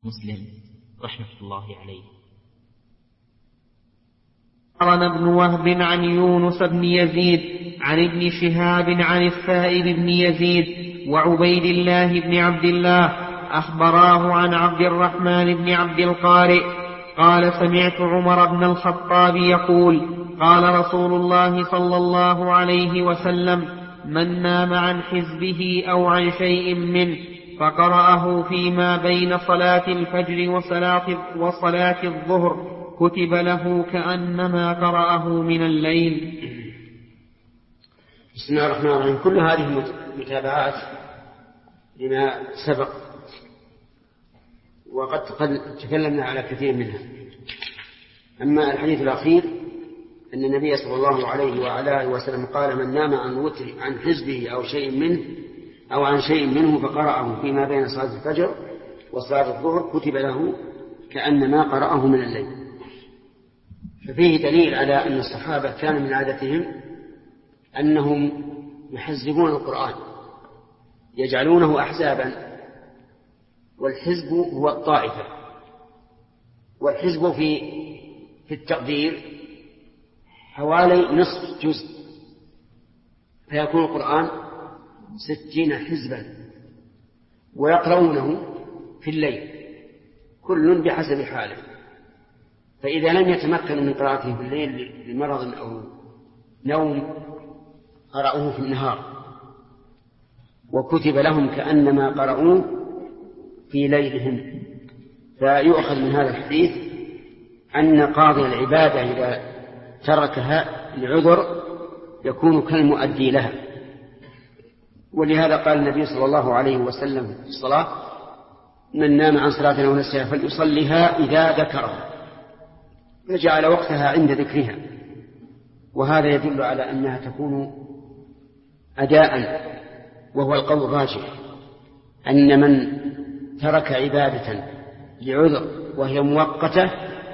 مسلم رحمة الله عليه. قال ابن وهب عن يونس بن يزيد عن ابن شهاب عن السائب بن يزيد وعبيد الله بن عبد الله أخبراه عن عبد الرحمن بن عبد القارئ قال سمعت عمر بن الخطاب يقول قال رسول الله صلى الله عليه وسلم من نام عن حزبه أو عن شيء منه فقرأه فيما بين صلاة الفجر وصلاة الظهر كتب له كأنما قرأه من الليل. بسم الله الرحمن الرحيم. كل هذه متابعات لما سبق وقد تكلمنا على كثير منها. أما الحديث الأخير أن النبي صلى الله عليه وعلى آله وسلم قال من نام عن حزبه أو عن شيء منه فقرأه فيما بين صلاة الفجر وصلاة الظهر كتب له كأنما قرأه من الليل. ففيه دليل على أن الصحابة كان من عادتهم أنهم يحزبون القرآن يجعلونه أحزابا، والحزب هو الطائفة، والحزب في التقدير حوالي نصف جزء، فيكون القرآن 60 حزبا ويقرؤونه في الليل كل بحسب حاله. فإذا لم يتمكنوا من قراءته في الليل لمرض أو نوم قرأوه في النهار وكتب لهم كأنما قرأوه في ليلهم. فيؤخذ من هذا الحديث أن قاضي العبادة إذا تركها لعذر يكون كالمؤدي لها. ولهذا قال النبي صلى الله عليه وسلم في الصلاة من نام عن صلاة أو نسيها فليصلها إذا ذكرها، فجعل وقتها عند ذكرها. وهذا يدل على أنها تكون أداء، وهو القول الراجح أن من ترك عبادة لعذر وهي مؤقتة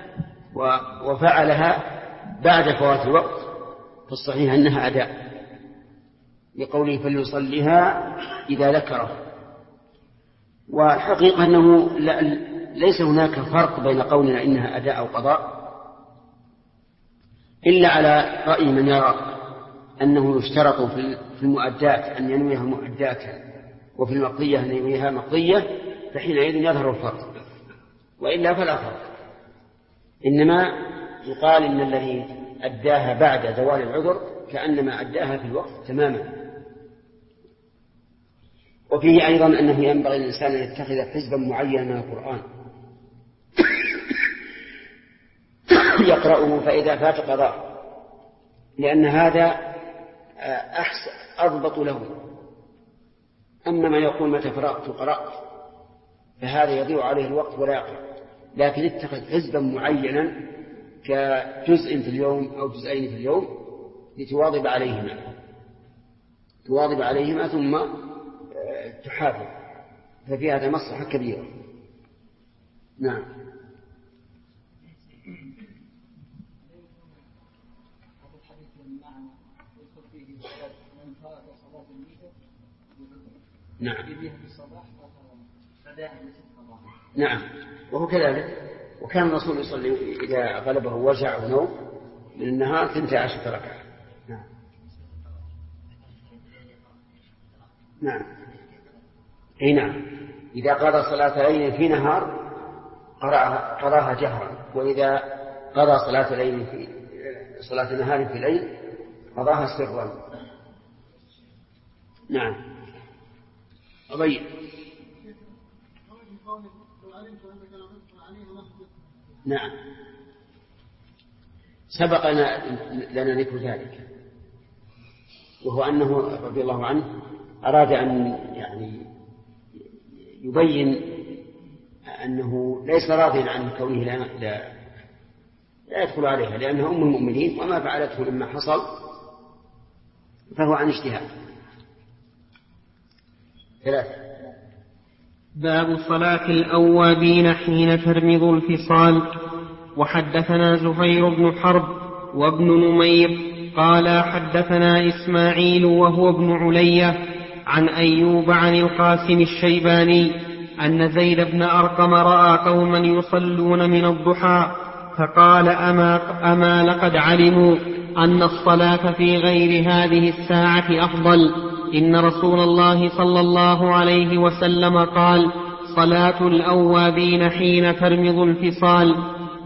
وفعلها بعد فوات الوقت فالصحيح أنها أداء، لقوله فليصليها إذا ذكره. والحقيقة أنه ليس هناك فرق بين قولنا إنها أداء أو قضاء، إلا على رأي من يرى أنه يشترط في المؤدات أن ينويها مؤداتا وفي المقضية أن ينويها مقضية، فحينئذ يظهر الفرق، وإلا فلا فرق. إنما يقال إن الذي أداها بعد زوال العذر كأنما أداها في الوقت تماما. وفيه أيضا أنه ينبغي الإنسان أن يتخذ حزبا معينا من القرآن يقرأه فإذا فات قضاء، لأن هذا أضبط له. أما من يقول متى قرأت فهذا يضيع عليه الوقت ولا يقرأ، لكن اتخذ حزبا معينا كجزء في اليوم أو جزئين في اليوم لتواظب عليهما ثم تحافظ، ففي هذا مصلحة كبيرة. نعم. نعم وهو كذلك. وكان الرسول يصلي إذا غلبه وجع أو نوم من النهار 12 ركعة. نعم أي نعم. إذا قضى صلاة ليل في نهار قراها جهرا، وإذا قضى صلاة ليل في صلاة نهار في ليل قضاها سرا. نعم. أبين نعم سبق لنا ذكر ذلك، وهو أنه رضي الله عنه أراد أن يعني يبين أنه ليس راضيا عن كونه لا يدخل عليها، لأنها أم المؤمنين وما فعلته لما حصل فهو عن اجتهاد. 3. باب صلاة الأوابين حين ترمض الفصال. وحدثنا زهير بن حرب وابن نمير قال حدثنا إسماعيل وهو ابن علية عن أيوب عن القاسم الشيباني أن زيد بن أرقم رأى قوما يصلون من الضحى فقال أما لقد علموا أن الصلاة في غير هذه الساعة أفضل. إن رسول الله صلى الله عليه وسلم قال صلاة الأوابين حين ترمض الفصال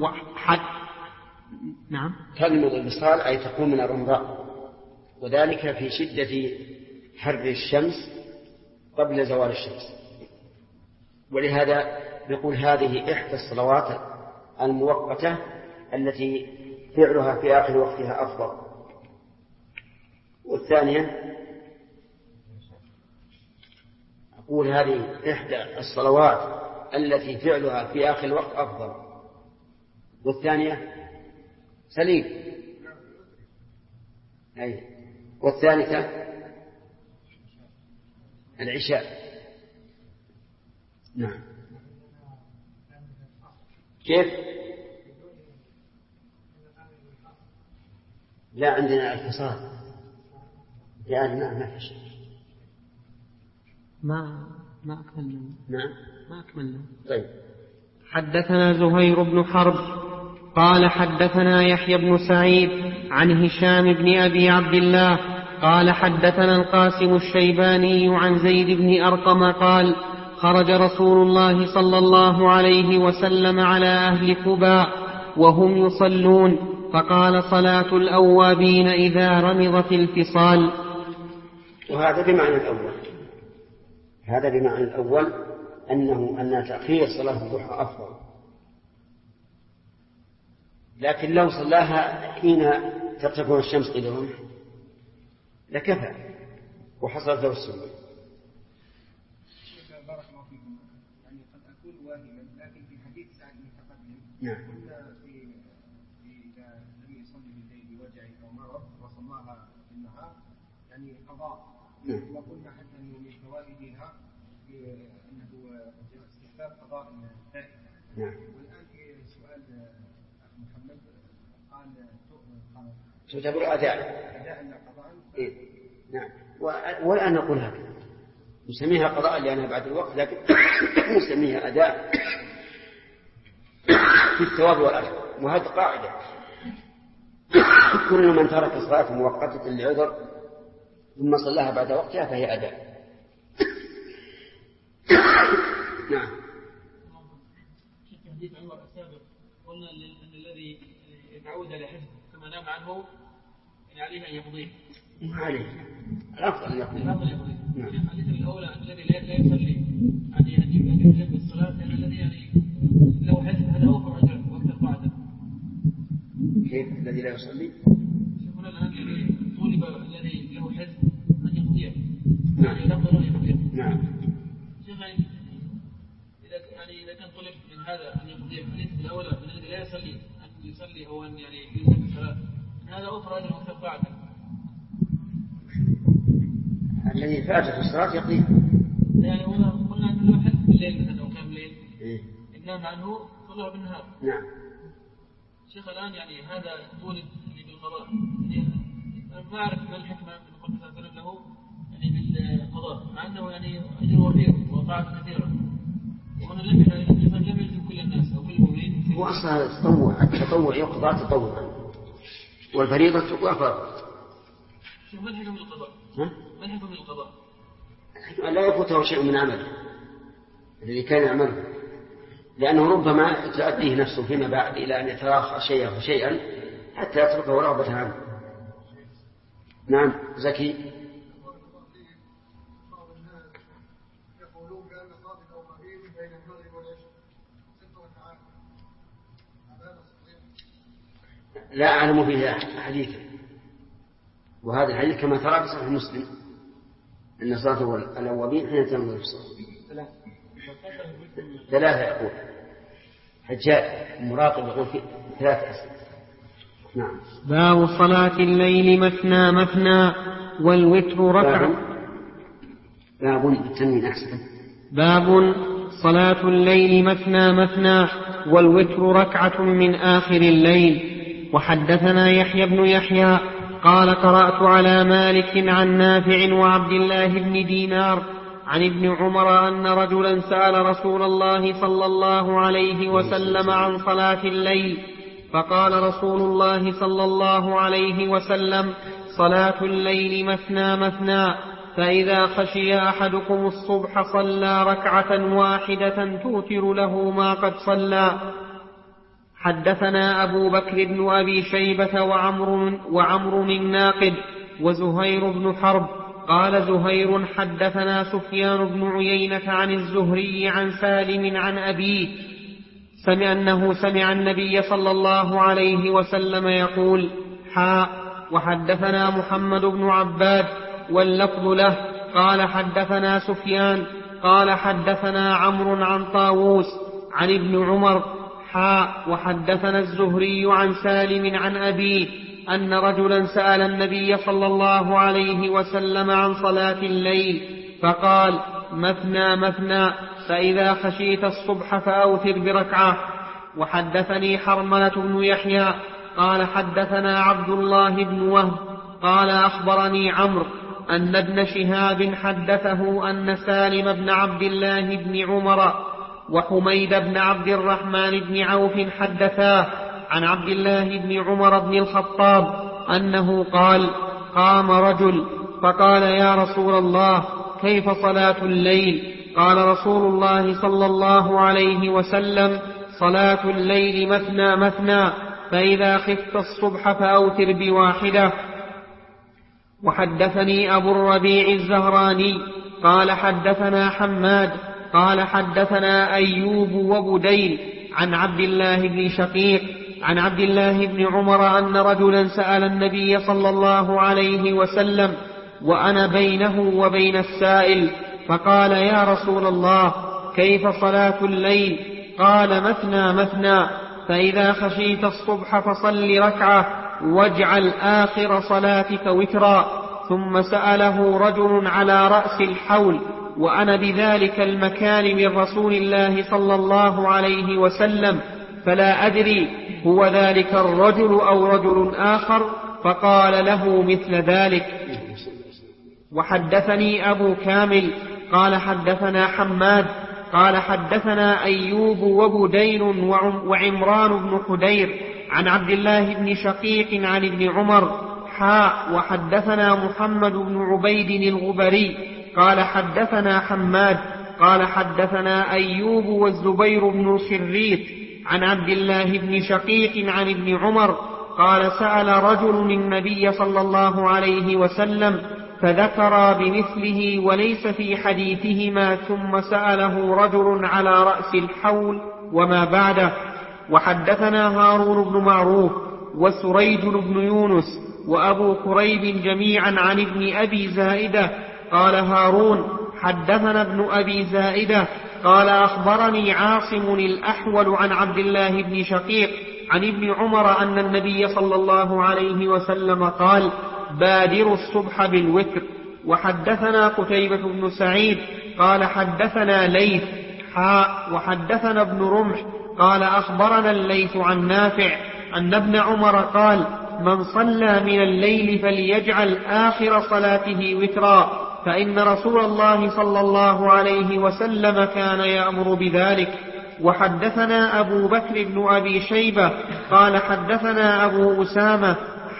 نعم ترمض الفصال أي تقوم من الرمضاء، وذلك في شدة حر الشمس قبل زوال الشمس. ولهذا يقول هذه إحدى الصلوات المؤقتة التي فعلها في آخر وقتها أفضل. والثانية أقول هذه إحدى الصلوات التي فعلها في آخر الوقت أفضل. والثانية سليم أي. والثالثة العشاء. نعم. كيف؟ لا عندنا الفصال يعني ما في شيء. ما أكملنا. نعم ما أكملنا. طيب. حدثنا زهير بن حرب قال حدثنا يحيى بن سعيد عن هشام بن أبي عبد الله قال حدثنا القاسم الشيباني عن زيد بن أرقم قال خرج رسول الله صلى الله عليه وسلم على أهل قباء وهم يصلون فقال صلاة الأوابين إذا رمضت الفصال. وهذا بمعنى الأول، هذا بمعنى الأول أن تأخير صلاة الضحى أفضل، لكن لو صلاها حين ترتفع الشمس قيل الرمح لكفى وحصلت له السنة. بارك الله فيكم. يعني قد أكون واهما، لكن في حديث سعد المتقدم قلنا إذا لم يصلي بالليل بوجع أو مرض وصلاها في النهار يعني قضاء، وقلنا حتى أنه من فوائدها أنه استحباب قضاء الفائدة. والآن في سؤال أخ محمد قال تعتبر أداء لا قضاء. نعم. والآن نقول هكذا نسميها قضاء لأنها بعد الوقت، لكن نسميها أداء في الثواب والأجر. وهذه قاعدة كل من ترك صلاة مؤقتة لعذر ثم صلاها بعد وقتها فهي أداء. نعم. في حديث عمر السابق قلنا أن الذي يتعود على حفظه كما نام عنه عليه أن يقضيه. عليه الأفضل أن يقضيه. الحديث الأولى أن الذي لا يصلي أن يجب الصلاة، لأن الذي يعني لو حفظ هذا أوفر أجر وأكثر قاعدة. كيف الذي لا يصلي؟ شوفنا الآن الذي طولب الذي له حفظ أن يقضيه. نعم. يعني يقضي أن يقضيه. نعم. شيخ إذا كان طلب من هذا أن يقضيه الحديث الأولى من الذي لا يصلي أن يصلي أو أن يعني يلزم الصلاة، هذا أوفر أجر وأكثر قاعدة. الذي فاته الصلاة يقضيه. يعني قلنا أنه لو حدث بالليل مثلا أو كان بالليل إن نام عنه صلاه بالنهار. نعم. شيخ الآن يعني هذا طول بالقضاء، يعني ما أعرف ما الحكمة من قول صلى الله عليه وسلم له يعني بالقضاء، مع أنه يعني أجر وفير وطاعة كثيرة، وأنا لم يلزم كل الناس أو كل المؤمنين. هو أصلا التطوع يقضى تطوعا والفريضة تقضى فرضا. شوف ما الحكم من القضاء؟ ما الحكم من القضاء؟ لا يفوته شيء من عمله الذي كان يعمله، لأنه ربما تؤديه نفسه فيما بعد إلى أن يتراخى شيئا حتى يتركه رغبة عنه. نعم. زكي. يقولون بأن صلاة الأوابين بين المغرب والعشاء 6 ركعات، هذا صحيح؟ لا أعلم فيها حديثا، وهذا الحديث كما ترى في صحيح مسلم أن صلاة الأوابين حين تنظر في الصلاة 3 يقول حجاج مراقب يقول في 3 أسئلة. نعم. باب صلاة الليل مثنى مثنى والوتر ركعة. باب بالتنوين أحسن. باب صلاة الليل مثنى مثنى والوتر ركعة من آخر الليل. وحدثنا يحيى بن يحيى قال قرأت على مالك عن نافع وعبد الله بن دينار عن ابن عمر أن رجلا سأل رسول الله صلى الله عليه وسلم عن صلاة الليل، فقال رسول الله صلى الله عليه وسلم: صلاة الليل مثنى مثنى، فإذا خشي أحدكم الصبح صلى ركعة واحدة توتر له ما قد صلى. حدثنا أبو بكر بن أبي شيبة وعمر الناقد وزهير بن حرب. قال زهير: حدثنا سفيان بن عيينة عن الزهري عن سالم عن أبيه أنه سمع النبي صلى الله عليه وسلم يقول: وحدثنا محمد بن عباد واللفظ له قال حدثنا سفيان قال حدثنا عمرو عن طاووس عن ابن عمر وحدثنا الزهري عن سالم عن أبيه أن رجلا سأل النبي صلى الله عليه وسلم عن صلاة الليل فقال: مثنى مثنى، فإذا خشيت الصبح فأوتر بركعة. وحدثني حرملة بن يحيى قال حدثنا عبد الله بن وهب قال أخبرني عمرو أن ابن شهاب حدثه أن سالم بن عبد الله بن عمر وحميد بن عبد الرحمن بن عوف حدثاه عن عبد الله بن عمر بن الخطاب أنه قال: قام رجل فقال: يا رسول الله، كيف صلاة الليل؟ قال رسول الله صلى الله عليه وسلم: صلاة الليل مثنى مثنى، فإذا خفت الصبح فأوتر بواحدة. وحدثني أبو الربيع الزهراني قال حدثنا حماد قال حدثنا أيوب وبديل عن عبد الله بن شقيق عن عبد الله بن عمر أن رجلا سأل النبي صلى الله عليه وسلم وأنا بينه وبين السائل، فقال: يا رسول الله، كيف صلاة الليل؟ قال: مثنى مثنى، فإذا خشيت الصبح فصل ركعة واجعل آخر صلاتك وترا. ثم سأله رجل على رأس الحول وأنا بذلك المكان من رسول الله صلى الله عليه وسلم، فلا أدري هو ذلك الرجل أو رجل آخر، فقال له مثل ذلك. وحدثني أبو كامل قال حدثنا حماد قال حدثنا أيوب وبدين وعمران بن حدير عن عبد الله بن شقيق عن ابن عمر وحدثنا محمد بن عبيد الغبري قال حدثنا حماد قال حدثنا أيوب والزبير بن خريت عن عبد الله بن شقيق عن ابن عمر قال: سأل رجل النبي صلى الله عليه وسلم فذكر بمثله وليس في حديثهما، ثم سأله رجل على رأس الحول وما بعده. وحدثنا هارون بن معروف وسريج بن يونس وأبو كريب جميعا عن ابن أبي زائدة قال هارون: حدثنا ابن أبي زائدة قال: أخبرني عاصم الأحول عن عبد الله بن شقيق عن ابن عمر أن النبي صلى الله عليه وسلم قال: بادروا الصبح بالوتر. وحدثنا قتيبة بن سعيد قال حدثنا ليث وحدثنا ابن رمح قال أخبرنا الليث عن نافع أن ابن عمر قال: من صلى من الليل فليجعل آخر صلاته وترا، فإن رسول الله صلى الله عليه وسلم كان يأمر بذلك. وحدثنا أبو بكر بن أبي شيبة قال حدثنا أبو أسامة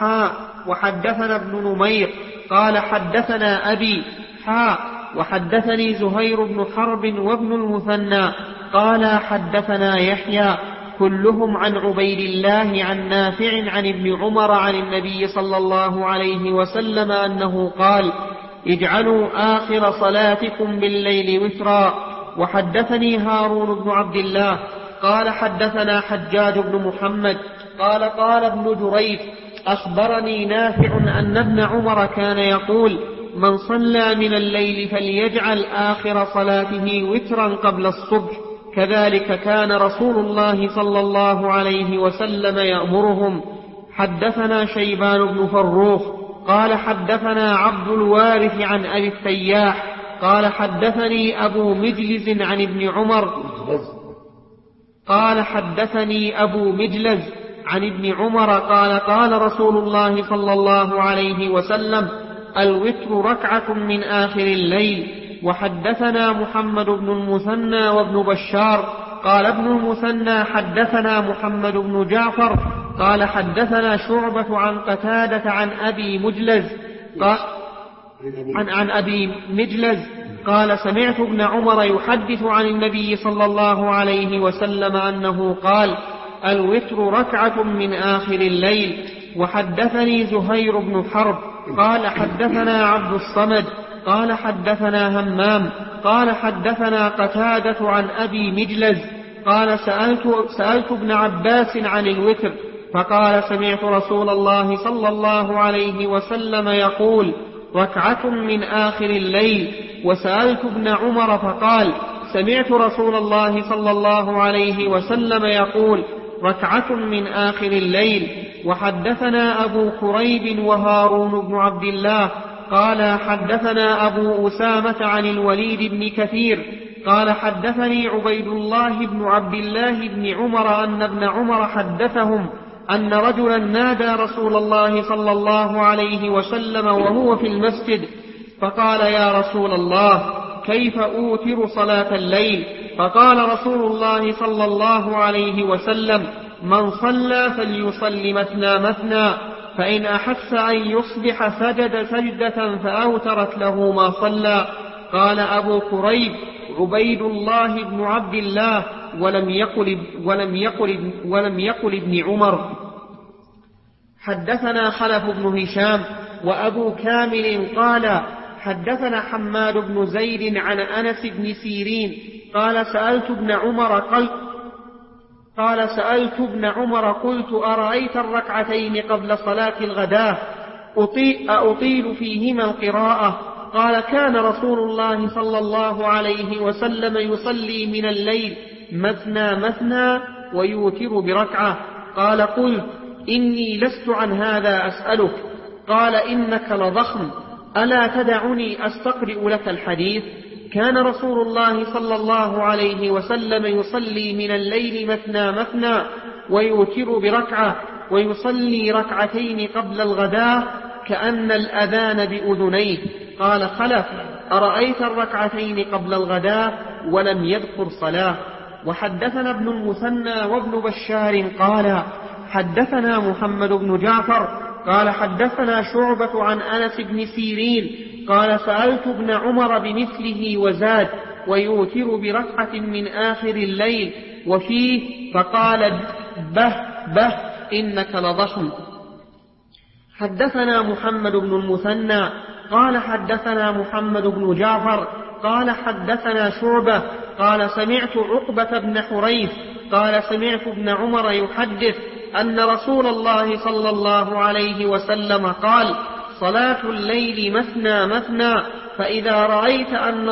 وحدثنا ابن نمير قال حدثنا أبي وحدثني زهير بن حرب وابن المثنى قال حدثنا يحيى كلهم عن عبيد الله عن نافع عن ابن عمر عن النبي صلى الله عليه وسلم أنه قال: اجعلوا آخر صلاتكم بالليل وترا. وحدثني هارون بن عبد الله قال حدثنا حجاج بن محمد قال ابن جريج: أخبرني نافع أن ابن عمر كان يقول: من صلى من الليل فليجعل آخر صلاته وترا قبل الصبح، كذلك كان رسول الله صلى الله عليه وسلم يأمرهم. حدثنا شيبان بن فروخ قال حدثنا عبد الوارث عن أبي التياح قال حدثني أبو مجلز عن ابن عمر قال حدثني أبو مجلز عن ابن عمر قال: قال رسول الله صلى الله عليه وسلم: الوتر ركعة من آخر الليل، وحدثنا محمد بن المثنى وابن بشار قال ابن المثنى حدثنا محمد بن جعفر قال حدثنا شعبة عن قتادة عن أبي مجلز قال سمعت ابن عمر يحدث عن النبي صلى الله عليه وسلم أنه قال الوتر ركعة من آخر الليل. وحدثني زهير بن حرب قال حدثنا عبد الصمد قال حدثنا همام قال حدثنا قتادة عن أبي مجلز قال سألت ابن عباس عن الوتر فقال سمعت رسول الله صلى الله عليه وسلم يقول ركعة من آخر الليل. وسألت ابن عمر فقال سمعت رسول الله صلى الله عليه وسلم يقول ركعة من آخر الليل. وحدثنا أبو كريب وهارون بن عبد الله قال حدثنا أبو أسامة عن الوليد بن كثير قال حدثني عبيد الله بن عبد الله بن عمر أن ابن عمر حدثهم أن رجلا نادى رسول الله صلى الله عليه وسلم وهو في المسجد فقال يا رسول الله كيف أوتر صلاة الليل؟ فقال رسول الله صلى الله عليه وسلم من صلى فليصل مثنى مثنى فإن أحس أن يصبح سجد سجدة فأوترت له ما صلى. قال أبو كريب عبيد الله بن عبد الله ولم يقل ابن عمر. حدثنا خلف بن هشام وأبو كامل قال حدثنا حماد بن زيد عن أنس بن سيرين قال سألت ابن عمر قلت أرأيت الركعتين قبل صلاة الغداة أطيل فيهما القراءة؟ قال كان رسول الله صلى الله عليه وسلم يصلي من الليل مثنى مثنى ويوتر بركعة. قال قلت إني لست عن هذا أسألك. قال إنك لضخم ألا تدعني أستقرئ لك الحديث؟ كان رسول الله صلى الله عليه وسلم يصلي من الليل مثنى مثنى ويوتر بركعة ويصلي ركعتين قبل الغداء كأن الأذان بأذنيه. قال خلف أرأيت الركعتين قبل الغداء ولم يذكر صلاة. وحدثنا ابن المثنى وابن بشار قال حدثنا محمد بن جعفر قال حدثنا شعبة عن أنس بن سيرين قال سألت ابن عمر بمثله وزاد ويوتر بركعة من آخر الليل وفيه فقال به به إنك لضخم. حدثنا محمد بن المثنى قال حدثنا محمد بن جعفر قال حدثنا شعبة قال سمعت عقبة بن حريث قال سمعت ابن عمر يحدث أن رسول الله صلى الله عليه وسلم قال صلاة الليل مثنى مثنى فإذا رأيت أن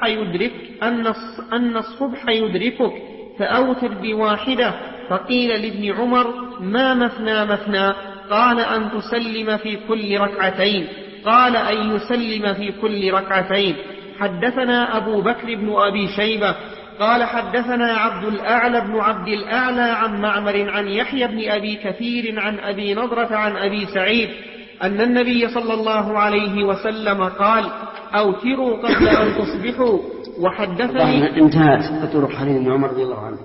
الصبح يدركك فأوتر بواحدة. فقيل لابن عمر ما مثنى مثنى؟ قال أن تسلم في كل ركعتين. قال أن يسلم في كل ركعتين. حدثنا أبو بكر بن أبي شيبة قال حدثنا عبد الأعلى بن عبد الأعلى عن معمر عن يحيى بن أبي كثير عن أبي نضرة عن أبي سعيد أن النبي صلى الله عليه وسلم قال أوتروا قبل أن تصبحوا. وحدثني انتهت طرق حديث ابن عمر رضي الله عنه.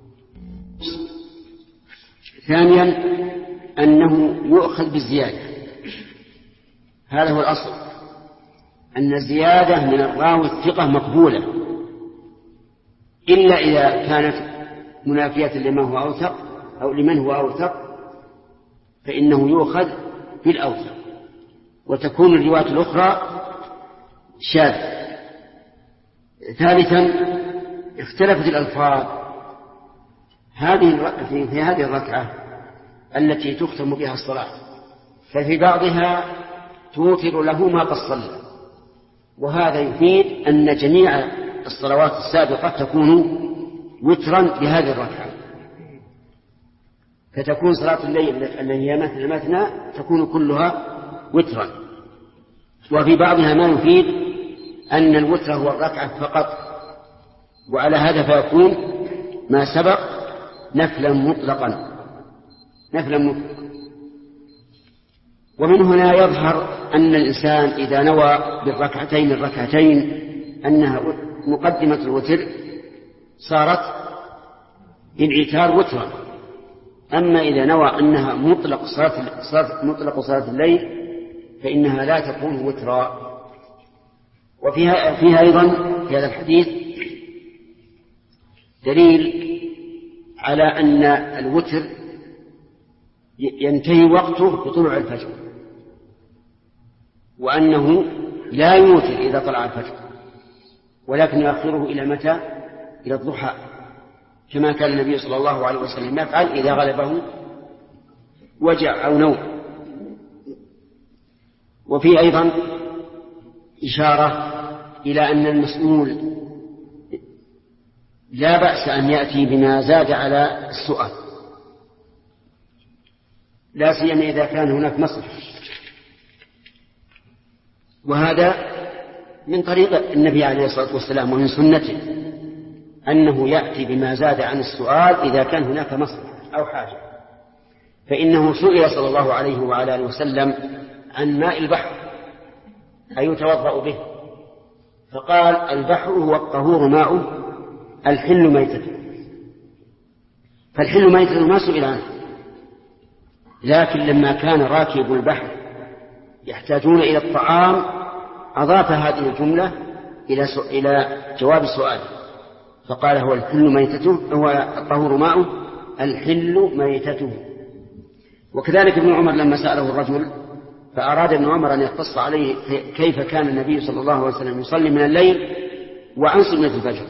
ثانيا أنه يؤخذ بالزيادة، هذا هو الأصل، أن الزيادة من الراوي الثقة مقبولة إلا إذا كانت منافية لمن هو أوثق أو لمن هو أوثق فإنه يؤخذ بالأوثق وتكون الرواية الأخرى شاذة. ثالثا اختلفت الألفاظ في هذه الركعة التي تختم بها الصلاة، ففي بعضها توتر له ما قد صلى، وهذا يفيد أن جميع الصلوات السابقة تكون وترا بهذه الركعة، فتكون صلاة الليل التي هي مثنى مثنى تكون كلها وترا. وفي بعضها ما يفيد أن الوتر هو الركعة فقط، وعلى هذا فيكون ما سبق نفلا مطلقا. ومن هنا يظهر أن الإنسان إذا نوى بالركعتين أنها مقدمة الوتر صارت بالعتار وترا. أما إذا نوى أنها مطلق صلاة الليل فإنها لا تكون وترا. وفيها أيضا في هذا الحديث دليل على أن الوتر ينتهي وقته بطلوع الفجر، وأنه لا يوتر إذا طلع الفجر، ولكن يؤخره إلى متى؟ إلى الضحى، كما كان النبي صلى الله عليه وسلم يفعل إذا غلبه وجع أو نوم. وفي أيضا إشارة إلى أن المسؤول لا بأس أن يأتي بما زاد على السؤال، لا سيما إذا كان هناك مصلحة. وهذا من طريق النبي عليه الصلاة والسلام ومن سنته أنه يأتي بما زاد عن السؤال إذا كان هناك مصلحة أو حاجة. فإنه سئل صلى الله عليه وعلى آله وسلم عن ماء البحر أيتوضأ به؟ فقال البحر هو الطهور ماؤه الحل ميتته. فالحل ميتته ما سئل عنه، لكن لما كان راكب البحر يحتاجون إلى الطعام أضاف هذه الجملة إلى جواب السؤال، فقال هو الحل ميتته، هو الطهور ماؤه الحل ميتته. وكذلك ابن عمر لما سأله الرجل فأراد ابن عمر أن يقتص عليه كيف كان النبي صلى الله عليه وسلم يصلي من الليل وعن سنة الفجر،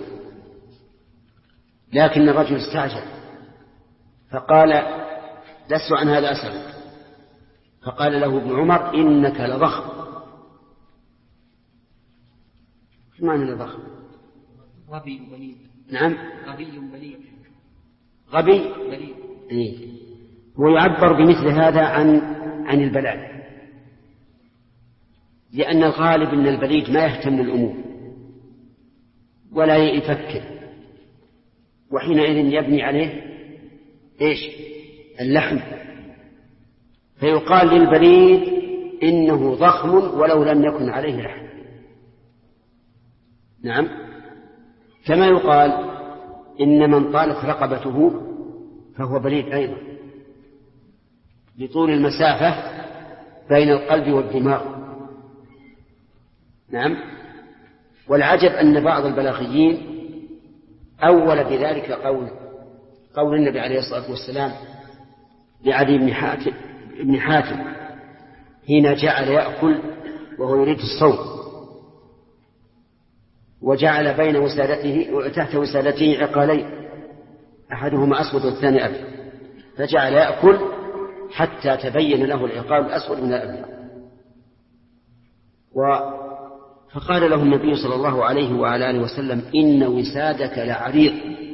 لكن الرجل استعجل فقال لست عن هذا أسألك. فقال له ابن عمر إنك لضخم. شو معنى لضخم؟ غبي بليد. نعم غبي بليد. غبي بليد. إيه. ويعبر بمثل هذا عن البلاد، لأن الغالب أن البليد ما يهتم الأمور ولا يفكر، وحينئذ يبني عليه إيش؟ اللحم، فيقال للبليد إنه ضخم ولو لم يكن عليه لحم. نعم، كما يقال إن من طالت رقبته فهو بليد أيضا لطول المسافة بين القلب والدماغ. نعم. والعجب أن بعض البلاغيين أول بذلك قول النبي عليه الصلاة والسلام لعلي بن حاتم حين جعل يأكل وهو يريد الصوم، وجعل بين وسادته وتحت وسادته عقالين أحدهما أسود والثاني أبيض، فجعل يأكل حتى تبين له العقال الأسود من الأبيض. فقال له النبي صلى الله عليه وعلى آله وسلم إن وسادك لعريض.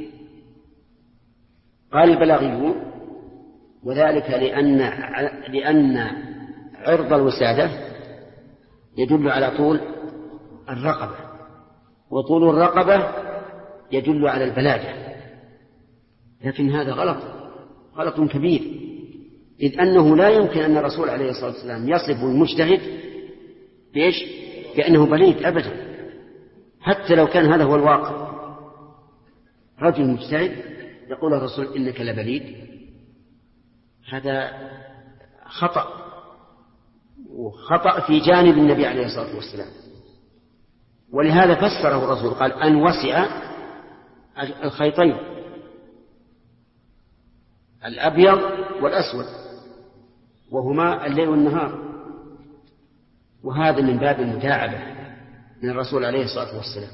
قال البلاغيون وذلك لأن عرض الوسادة يدل على طول الرقبة، وطول الرقبة يدل على البلادة، لكن هذا غلط كبير، إذ أنه لا يمكن أن الرسول عليه الصلاة والسلام يصف المجتهد بإيش؟ بأنه بليد أبدا، حتى لو كان هذا هو الواقع. رجل مجتهد يقول الرسول إنك لبليد، هذا خطأ في جانب النبي عليه الصلاة والسلام. ولهذا فسره الرسول قال أن وسع الخيطين الأبيض والأسود وهما الليل والنهار، وهذا من باب المداعبة من الرسول عليه الصلاة والسلام.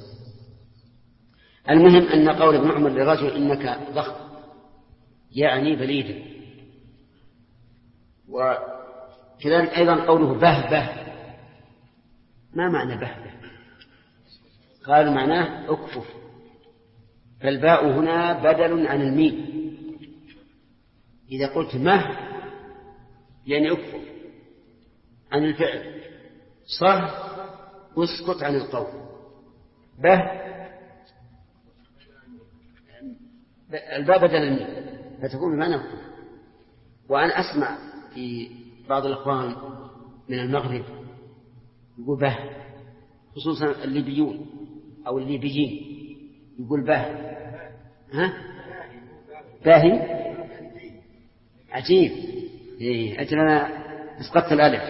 المهم أن قول ابن عمر للرجل إنك ضخم يعني بليد. وكذلك أيضا قوله بهبه، ما معنى بهبه؟ قال معناه أكفف، فالباء هنا بدل عن الميم. إذا قلت مه يعني أكفف عن الفعل، صه اسكت عن القول، به الباء بدل الميم فتكون بمعنى أكفف. وأنا أسمع في بعض الأخوان من المغرب يقول به، خصوصا الليبيون أو الليبيين يقول باهي. ها؟ باهي عجيب. أجل أنا اسقطت الألف.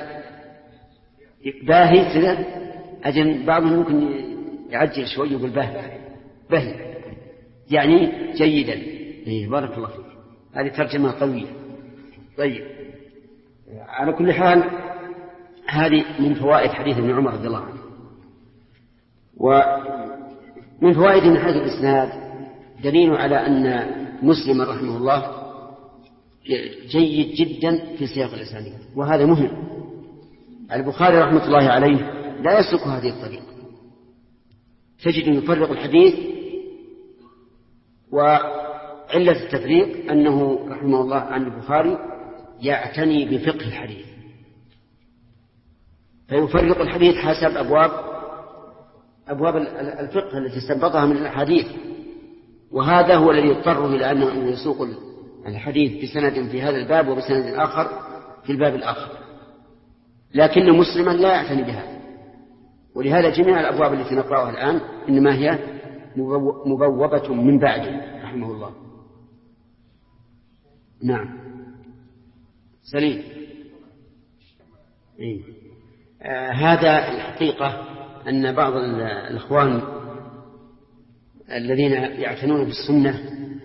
باهي كذا. أجل بعضهم ممكن يعجل شوي يقول باهي يعني جيدا. بارك الله فيك. هذه ترجمة قوية. طيب، على كل حال هذه من فوائد حديث ابن عمر رضي الله عنه. ومن فوائد من حيث الإسناد دليل على أن مسلم رحمه الله جيد جدا في سياق الإسناد، وهذا مهم. البخاري رحمة الله عليه لا يسلك هذه الطريقة، تجد أن يفرق الحديث، وعلة التفريق أنه رحمه الله عن البخاري يعتني بفقه الحديث، فيفرق الحديث حسب أبواب الفقه التي استنبطها من الحديث، وهذا هو الذي يضطره إلى أنه يسوق الحديث بسند في هذا الباب وبسند آخر في الباب الآخر، لكن مسلما لا يعتني بها. ولهذا جميع الأبواب التي نقرأها الآن إنما هي مبوبة من بعده رحمه الله. نعم سليم. هذا الحقيقة أن بعض الإخوان الذين يعتنون بالسنة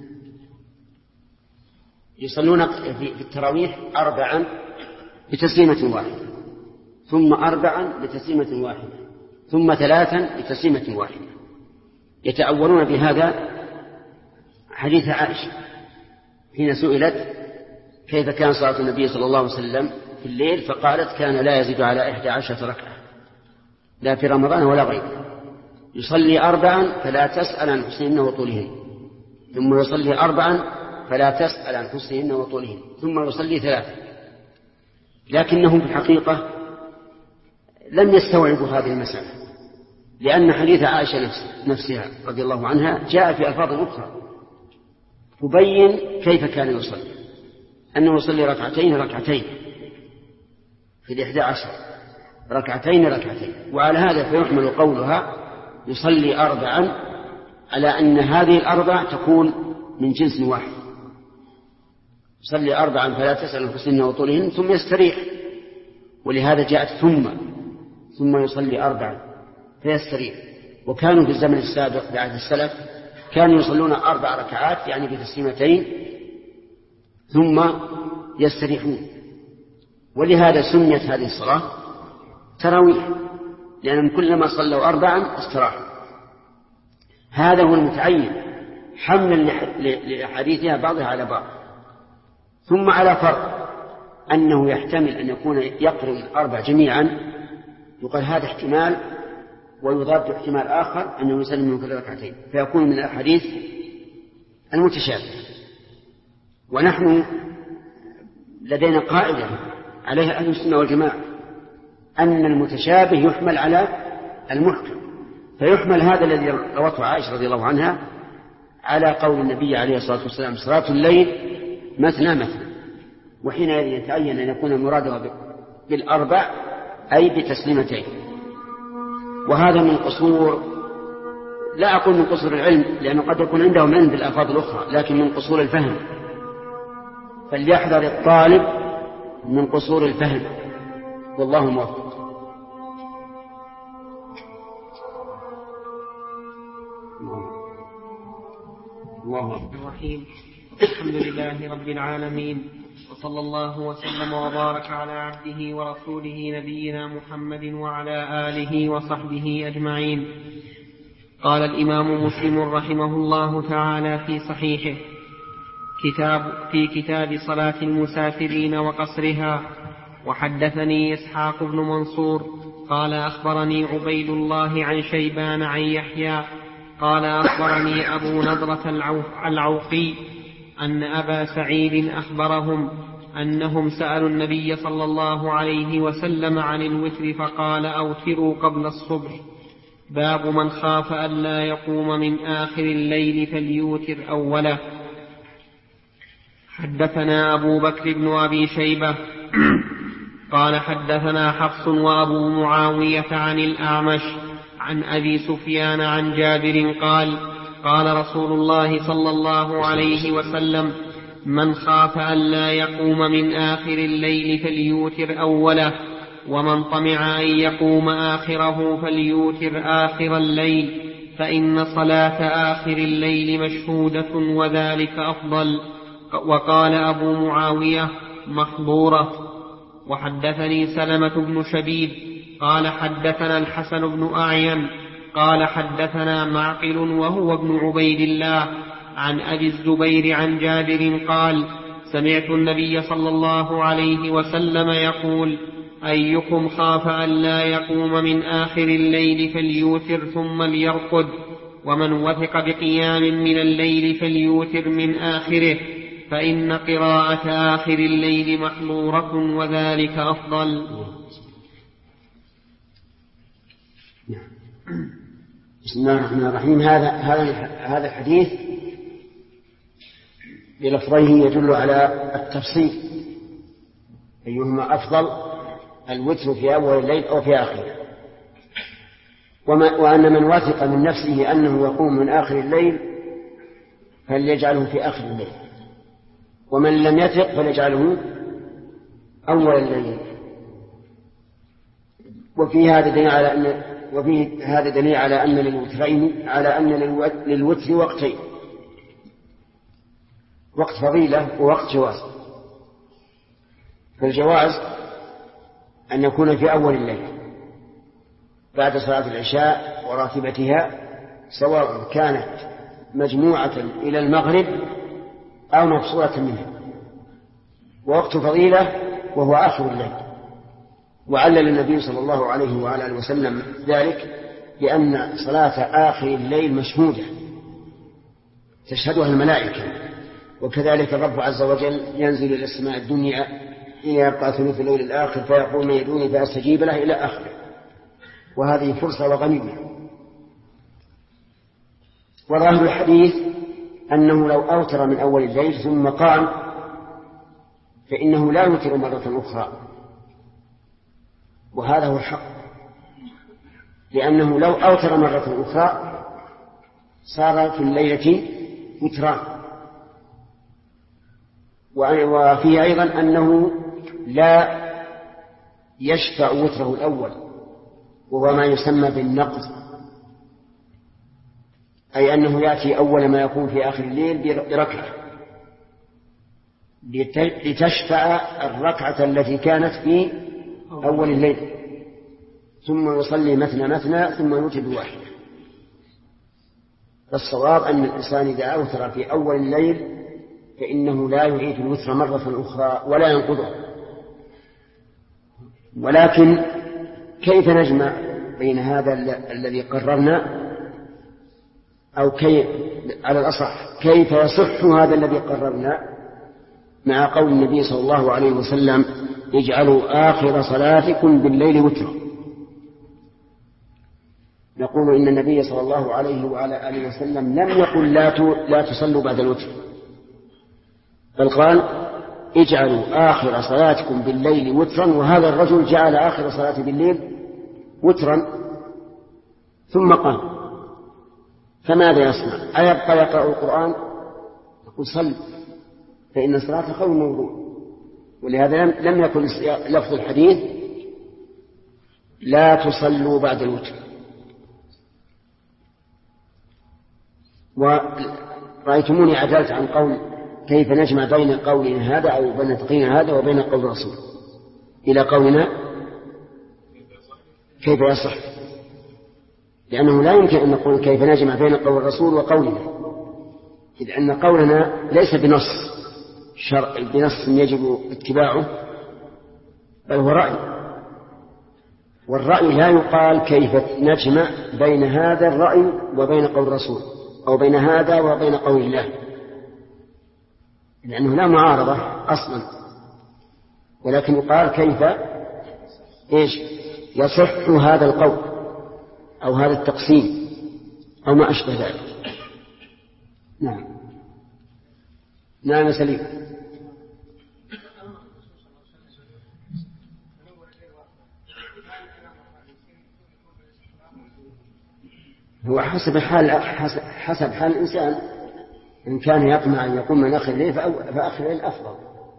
يصلون في التراويح 4 بتسليمة واحدة، ثم 4 بتسليمة واحدة، ثم 3 بتسليمة واحدة، يتأولون بهذا حديث عائشة حين سئلت كيف كان صلاة النبي صلى الله عليه وسلم في الليل، فقالت كان لا يزيد على 11 ركعة لا في رمضان ولا غيره، يصلي 4 فلا تسأل عن حسنهن وطولهن، ثم يصلي 4 فلا تسأل عن حسنهن وطولهن، ثم يصلي 3. لكنهم في الحقيقة لم يستوعبوا هذه المسألة، لأن حديث عائشة نفسها رضي الله عنها جاء في ألفاظ أخرى تبين كيف كان يصلي، أنه يصلي ركعتين في 11 ركعتين، وعلى هذا فيحمل قولها يصلي 4 على أن هذه 4 تكون من جنس واحد، يصلي 4 فلا تسأل عن حسنهن وطولهن ثم يستريح، ولهذا جاءت ثم يصلي 4 فيستريح. وكانوا في الزمن السابق بعد السلف كانوا يصلون 4 ركعات يعني بتسليمتين ثم يستريحون، ولهذا سميت هذه الصلاة تراويح، لأنهم كلما صلوا 4 استراحوا. هذا هو المتعين حملا لأحاديثها بعضها على بعض. ثم على فرق أنه يحتمل أن يكون يقرن 4 جميعا، يقال هذا احتمال، ويضاد احتمال آخر أنه يسلم من كل ركعتين، فيكون من الأحاديث المتشابه. ونحن لدينا قاعدة عليها أهل السنة والجماعة أن المتشابه يحمل على المحكم، فيحمل هذا الذي روته عائشة رضي الله عنها على قول النبي عليه الصلاة والسلام صلاة الليل مثنى، وحينئذ يتعين أن يكون مراده بال4 أي بتسليمتين. وهذا من قصور، لا أقول من قصور العلم لأنه قد يكون عندهم علم بالألفاظ الأخرى، لكن من قصور الفهم، فليحذر الطالب من قصور الفهم، والله موفق. الله الرحيم. الحمد لله رب العالمين، وصلى الله وسلم وبارك على عبده ورسوله نبينا محمد وعلى آله وصحبه أجمعين. قال الإمام مسلم رحمه الله تعالى في صحيحه في كتاب صلاة المسافرين وقصرها: وحدثني إسحاق بن منصور قال أخبرني عبيد الله عن شيبان عن يحيى قال أخبرني أبو نضرة العوقي أن أبا سعيد أخبرهم أنهم سألوا النبي صلى الله عليه وسلم عن الوتر فقال: أوتروا قبل الصبح. باب من خاف ألا يقوم من آخر الليل فليوتر أوله. حدثنا أبو بكر بن أبي شيبة قال حدثنا حفص وأبو معاوية عن الأعمش عن أبي سفيان عن جابر قال قال رسول الله صلى الله عليه وسلم من خاف ألا يقوم من آخر الليل فليوتر أوله ومن طمع أن يقوم آخره فليوتر آخر الليل فإن صلاة آخر الليل مشهودة وذلك أفضل. وقال أبو معاوية محظورة. وحدثني سلمة بن شبيب قال حدثنا الحسن بن أعين قال حدثنا معقل وهو ابن عبيد الله عن أبي الزبير عن جابر قال سمعت النبي صلى الله عليه وسلم يقول أيكم خاف أن لا يقوم من آخر الليل فليوتر ثم ليرقد ومن وثق بقيام من الليل فليوتر من آخره فإن قراءة آخر الليل محظورة وذلك أفضل. بسم الله الرحمن الرحيم. هذا الحديث بلفظيه يدل على التفصيل أيهما أفضل الوتر في أول الليل أو في آخره، وأن من وثق من نفسه أنه يقوم من آخر الليل فليجعله في آخر الليل، ومن لم يثق فليجعله أول الليل. وفي هذا دليل على أن للوترين للوتر وقتين، وقت فضيلة ووقت جواز. فالجواز أن يكون في أول الليل بعد صلاة العشاء وراتبتها، سواء كانت مجموعة إلى المغرب أو مفصولة منها، ووقت فضيلة وهو آخر الليل. وعلل النبي صلى الله عليه وعلى آله وسلم ذلك لأن صلاة آخر الليل مشهودة تشهدها الملائكة، وكذلك الرب عز وجل ينزل إلى السماء الدنيا يبقى ثلث الليل الآخر فيقول من يدعوني فأستجيب له إلى آخره، وهذه فرصة وغنيمة. وظاهر الحديث أنه لو أوتر من أول الليل ثم قام فإنه لا يوتر مرة أخرى، وهذا هو الحق، لأنه لو أوتر مرة أخرى صار في الليلة وتران. وفيه أيضا أنه لا يشفع وتره الأول، وهو ما يسمى بالنقض، أي أنه يأتي أول ما يكون في آخر الليل بركعة لتشفع الركعة التي كانت في أول الليل، ثم يصلي مثنى مثنى ثم يوتر بواحد. فالصواب أن الإنسان إذا أوتر في أول الليل فإنه لا يعيد الوتر مرة أخرى ولا ينقضه. ولكن كيف نجمع بين هذا الذي قررنا، أو على الأصح كيف يصح هذا الذي قررنا مع قول النبي صلى الله عليه وسلم اجعلوا آخر صلاتكم بالليل وترا؟ نقول إن النبي صلى الله عليه وعلى آله وسلم لم يقل لا تصلوا بعد الوتر، بل قال اجعلوا آخر صلاتكم بالليل وترا، وهذا الرجل جعل آخر صلاته بالليل وترا ثم قام، فماذا يصنع؟ أيبقى يقرأ القرآن؟ يقول صل، فإن الصلاة خير موضوع. ولهذا لم يكن لفظ الحديث لا تصلوا بعد الوتر. ورأيتموني عدلت عن قول كيف نجمع بين قولنا هذا أو بين تقييم هذا وبين قول الرسول إلى قولنا كيف يصح، لأنه لا يمكن أن نقول كيف نجمع بين قول الرسول وقولنا، إذ أن قولنا ليس بنص يجب اتباعه، بل هو رأي، والرأي لا يقال كيف نجمع بين هذا الرأي وبين قول الرسول أو بين هذا وبين قول الله، لأنه لا معارضة أصلا، ولكن يقال كيف يصح هذا القول أو هذا التقسيم أو ما أشبه ذلك. نعم سليم. هو حسب حال الإنسان، إن كان يطمع أن يقوم من آخر الليل فآخر الليل أفضل.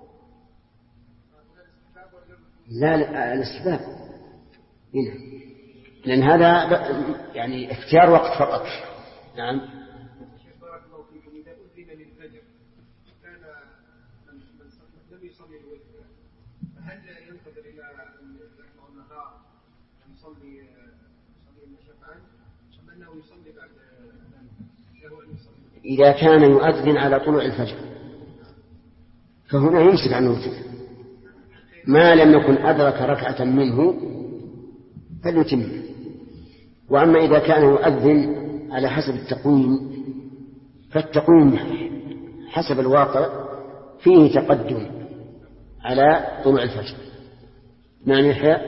لا الاستحباب هنا، لأن هذا يعني اختيار وقت فقط. نعم. بارك الله فيكم. إذا أذن للفجر كان من لم يصلي الوتر فهل ينتظر إلى أن يطلع النهار يصلي شفعا أم أنه يصلي بعد له أن يصلي؟ إذا كان يؤذن على طلوع الفجر فهنا يمسك عن الوتر، ما لم يكن أدرك ركعة منه فليتم. وأما إذا كان يؤذن على حسب التقويم فالتقويم حسب الواقع فيه تقدم على طلوع الفجر. معنى يحيى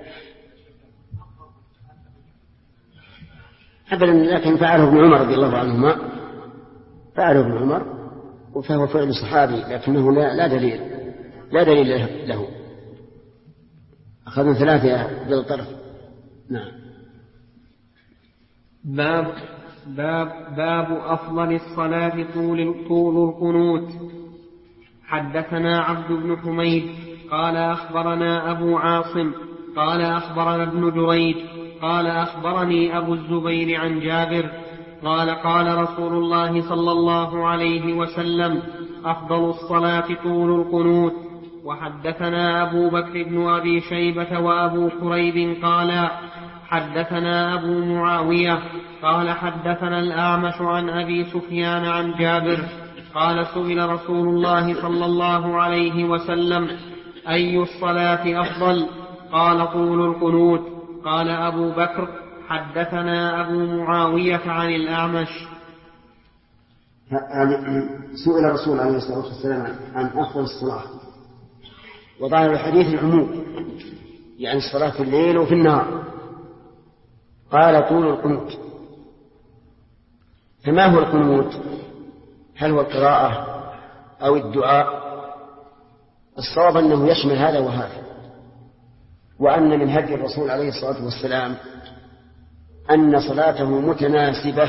أبدا، لكن فعله ابن عمر رضي الله عنهما، فعله ابن عمر فهو فعل صحابي، لكنه لا دليل له. أخذنا 3 بالطرف. نعم. باب أفضل الصلاة طول القنوت. حدثنا عبد بن حميد قال أخبرنا أبو عاصم قال أخبرنا ابن جريج قال أخبرني أبو الزبير عن جابر قال قال رسول الله صلى الله عليه وسلم: أفضل الصلاة طول القنوت. وحدثنا أبو بكر بن أبي شيبة وأبو كريب قال حدثنا أبو معاوية قال حدثنا الأعمش عن أبي سفيان عن جابر قال سئل رسول الله صلى الله عليه وسلم: أي الصلاة أفضل؟ قال طول القنوت. قال أبو بكر: حدثنا أبو معاوية عن الأعمش. سئل رسول الله عليه الصلاة والسلام عن أفضل الصلاة، وظاهر الحديث العموم، يعني الصلاة في الليل وفي النهار. قال طول القنوت. فما هو القنوت؟ هل هو القراءة أو الدعاء؟ الصواب أنه يشمل هذا وهذا، وأن من هدي الرسول عليه الصلاة والسلام أن صلاته متناسبة،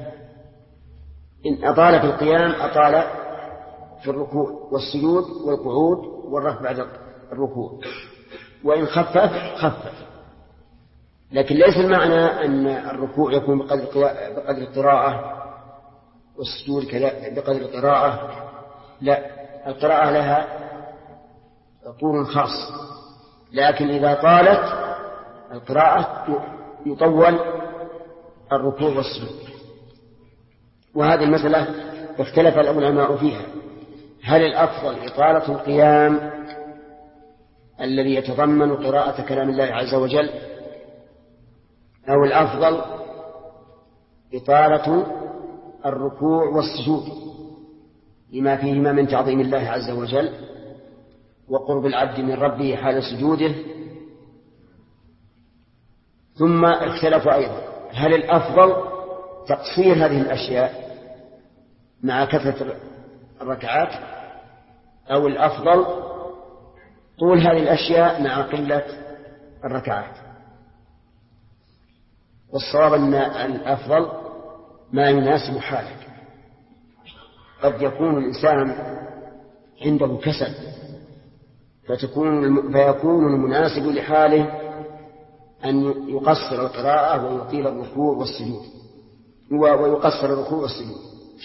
إن أطال في القيام أطال في الركوع والسجود والقعود والرفع بعد الركوع، وإن خفف. لكن ليس المعنى أن الركوع يكون بقدر القراءة والسجود بقدر القراءة، لا، القراءة لها طول خاص، لكن إذا طالت القراءة يطول الركوع والسجود. وهذه المسألة اختلف العلماء فيها، هل الأفضل إطالة القيام الذي يتضمن قراءة كلام الله عز وجل، أو الأفضل إطالة الركوع والسجود لما فيهما من تعظيم الله عز وجل وقرب العبد من ربه حال سجوده. ثم اختلفوا أيضا هل الأفضل تقصير هذه الأشياء مع كثرة الركعات، أو الأفضل طول هذه الأشياء مع قلة الركعات. والصواب أن الأفضل ما يناسب حالك. قد يكون الإنسان عنده كسل فيكون المناسب لحاله أن يقصر القراءة ويطيل الركوع والسجود، ويقصر الركوع والسجود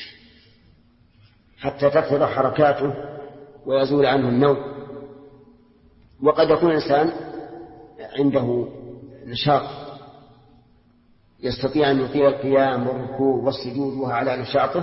حتى تكثر حركاته ويزول عنه النوم. وقد يكون الإنسان عنده نشاط يستطيع أن يطيل القيام والركوع والسجود وهو على نشاطه،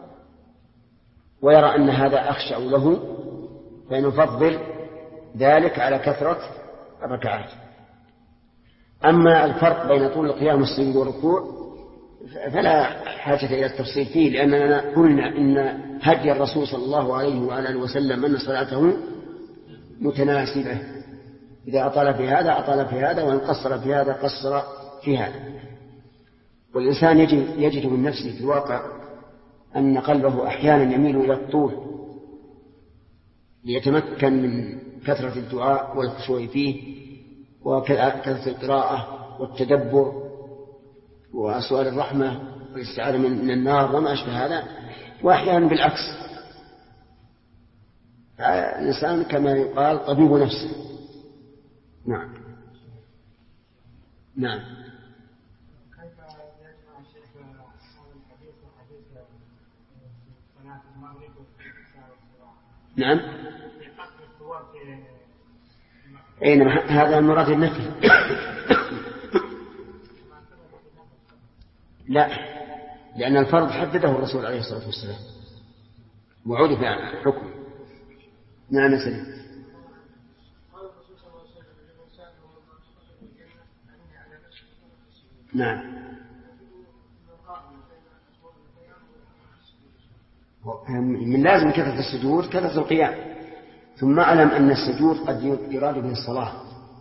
ويرى أن هذا أخشع له فنفضل ذلك على كثرة الركعات. أما الفرق بين طول القيام والسجود والركوع فلا حاجة إلى التفصيل فيه، لأننا قلنا إن هدي الرسول صلى الله عليه وآله وسلم أن صلاته متناسبة، إذا أطال في هذا أطال في هذا، وإن قصر في هذا قصر في هذا. والإنسان يجد من نفسه في الواقع أن قلبه أحيانا يميل إلى الطول ليتمكن من كثرة الدعاء والخشوع فيه وكثرة القراءة والتدبر وسؤال الرحمة والاستعاذة من النار وما أشبه هذا، وأحيانا بالعكس. الإنسان كما يقال طبيب نفسه. نعم. نعم. كيف يجمع الشيخ هذا الحديث وحديث صلاة المغرب نعم. أين هذا المراد النفي؟ لا، لأن الفرض حدده الرسول عليه الصلاة والسلام وعرف حكمه. نعم سليم. نعم. من لازم كثرة السجود كثرة القيام. ثم أعلم أن السجود قد يراد به الصلاة،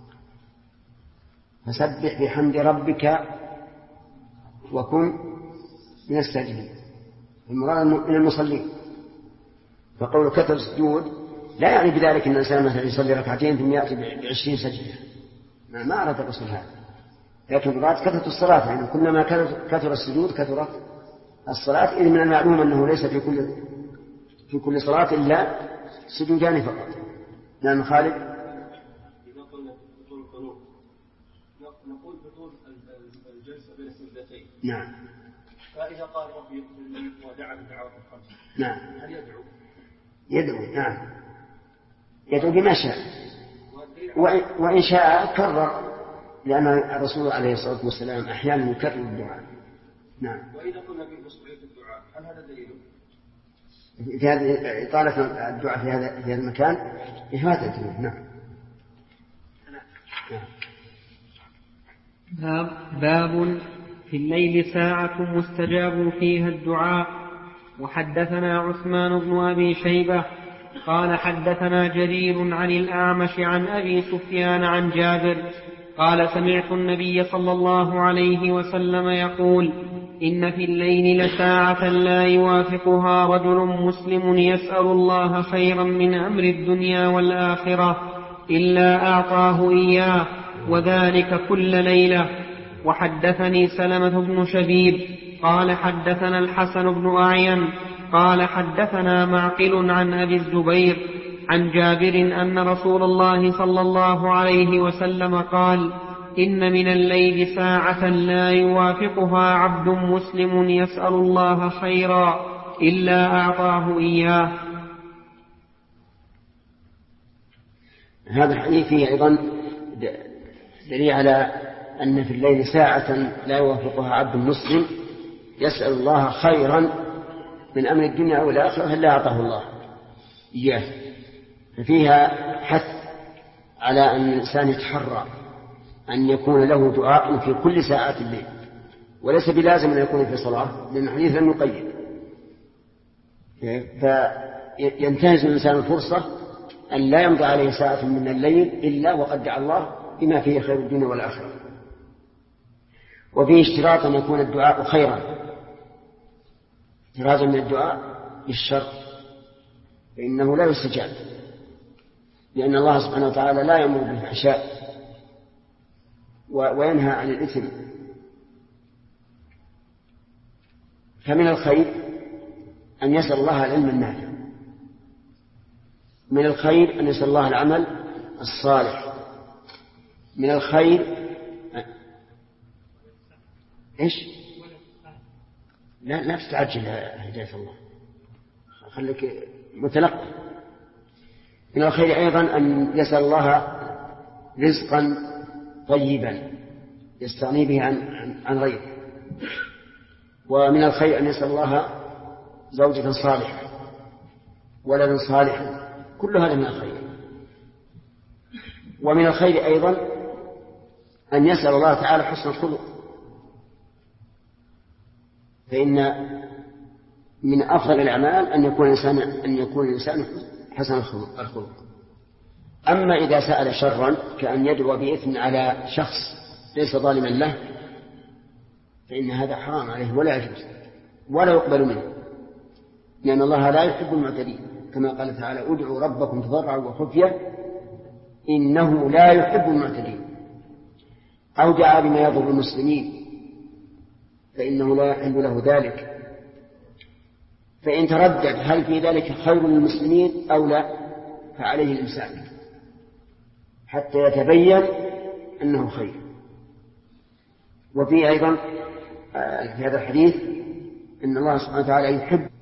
فسبح بحمد ربك وكن من الساجدين، المراد من المصلين. فقول كثرة السجود لا يعني بذلك أن الإنسان مثلا يصلي ركعتين ثم يأتي ب20 سجدة، ما أراد الرسول هذا، لكن مراد كثرة الصلاة، يعني كلما كثر السجود كثرت الصلاة. إذ من المعلوم أنه ليس في كل صلاة إلا سجودان فقط. نعم خالد. إذا قلنا بطول القنوت نقول بطول الجلسة بين السجدتين. نعم. فإذا قال ربي اغفر لي ودعا بالدعوات الخمس. نعم. هل يدعو؟ يدعو. نعم. يدعو بما شاء، وإن شاء كرر، لأن الرسول عليه الصلاة والسلام أحيانا يكرر الدعاء. نعم. وإذا قلنا بمشروعية الدعاء هل هذا دليل؟ في هذه إطالة الدعاء في هذا المكان هذا دليل. نعم. باب في الليل ساعة مستجاب فيها الدعاء. وحدثنا عثمان بن أبي شيبة قال حدثنا جرير عن الأعمش عن أبي سفيان عن جابر قال سمعت النبي صلى الله عليه وسلم يقول إن في الليل لساعة لا يوافقها رجل مسلم يسأل الله خيرا من أمر الدنيا والآخرة إلا أعطاه إياه، وذلك كل ليلة. وحدثني سلمة بن شبيب قال حدثنا الحسن بن أعين قال حدثنا معقل عن أبي الزبير عن جابر أن رسول الله صلى الله عليه وسلم قال إن من الليل ساعة لا يوافقها عبد مسلم يسأل الله خيرا إلا أعطاه إياه. هذا الحديث فيه أيضا دليل على أن في الليل ساعة لا يوافقها عبد مسلم يسأل الله خيرا من أمر الدنيا والآخرة إلا أعطاه الله إياه. ففيها حث على أن الإنسان يتحرى أن يكون له دعاء في كل ساعات الليل، وليس بلازم أن يكون في صلاة، لأن الحديث لم يقيد. فينتهز الإنسان الفرصة أن لا يمضي عليه ساعة من الليل إلا وقد دعا الله بما فيه خير الدنيا والآخرة. وفيه اشتراط أن يكون الدعاء خيرا، احترازا من الدعاء بالشر، فإنه لا يستجاب، لأن الله سبحانه وتعالى لا يأمر بالفحشاء وينهى عن الإثم. فمن الخير أن يسأل الله العلم النافع، من الخير أن يسأل الله العمل الصالح، من الخير إيش؟ لا تستعجل هداية الله، خليك متلقى. من الخير أيضا أن يسأل الله رزقا طيبا يستغني به عن غيره. ومن الخير أن يسأل الله زوجة صالحة ولدا صالحا، كل هذا من الخير. ومن الخير أيضا أن يسأل الله تعالى حسن الخلق، فإن من أفضل الأعمال أن يكون الإنسان حسن الخلق. أما إذا سأل شرا كأن يدعو بإثم على شخص ليس ظالما له فإن هذا حرام عليه ولا يجوز ولا يقبل منه، لأن الله لا يحب المعتدين، كما قال تعالى ادعوا ربكم تضرعا وخفية إنه لا يحب المعتدين. أو دعا بما يضر المسلمين فإنه لا يحل له ذلك. فإن تردد هل في ذلك خير للمسلمين أو لا فعليه الإمساك حتى يتبين أنه خير. وفيه أيضا في هذا الحديث أن الله سبحانه وتعالى يحب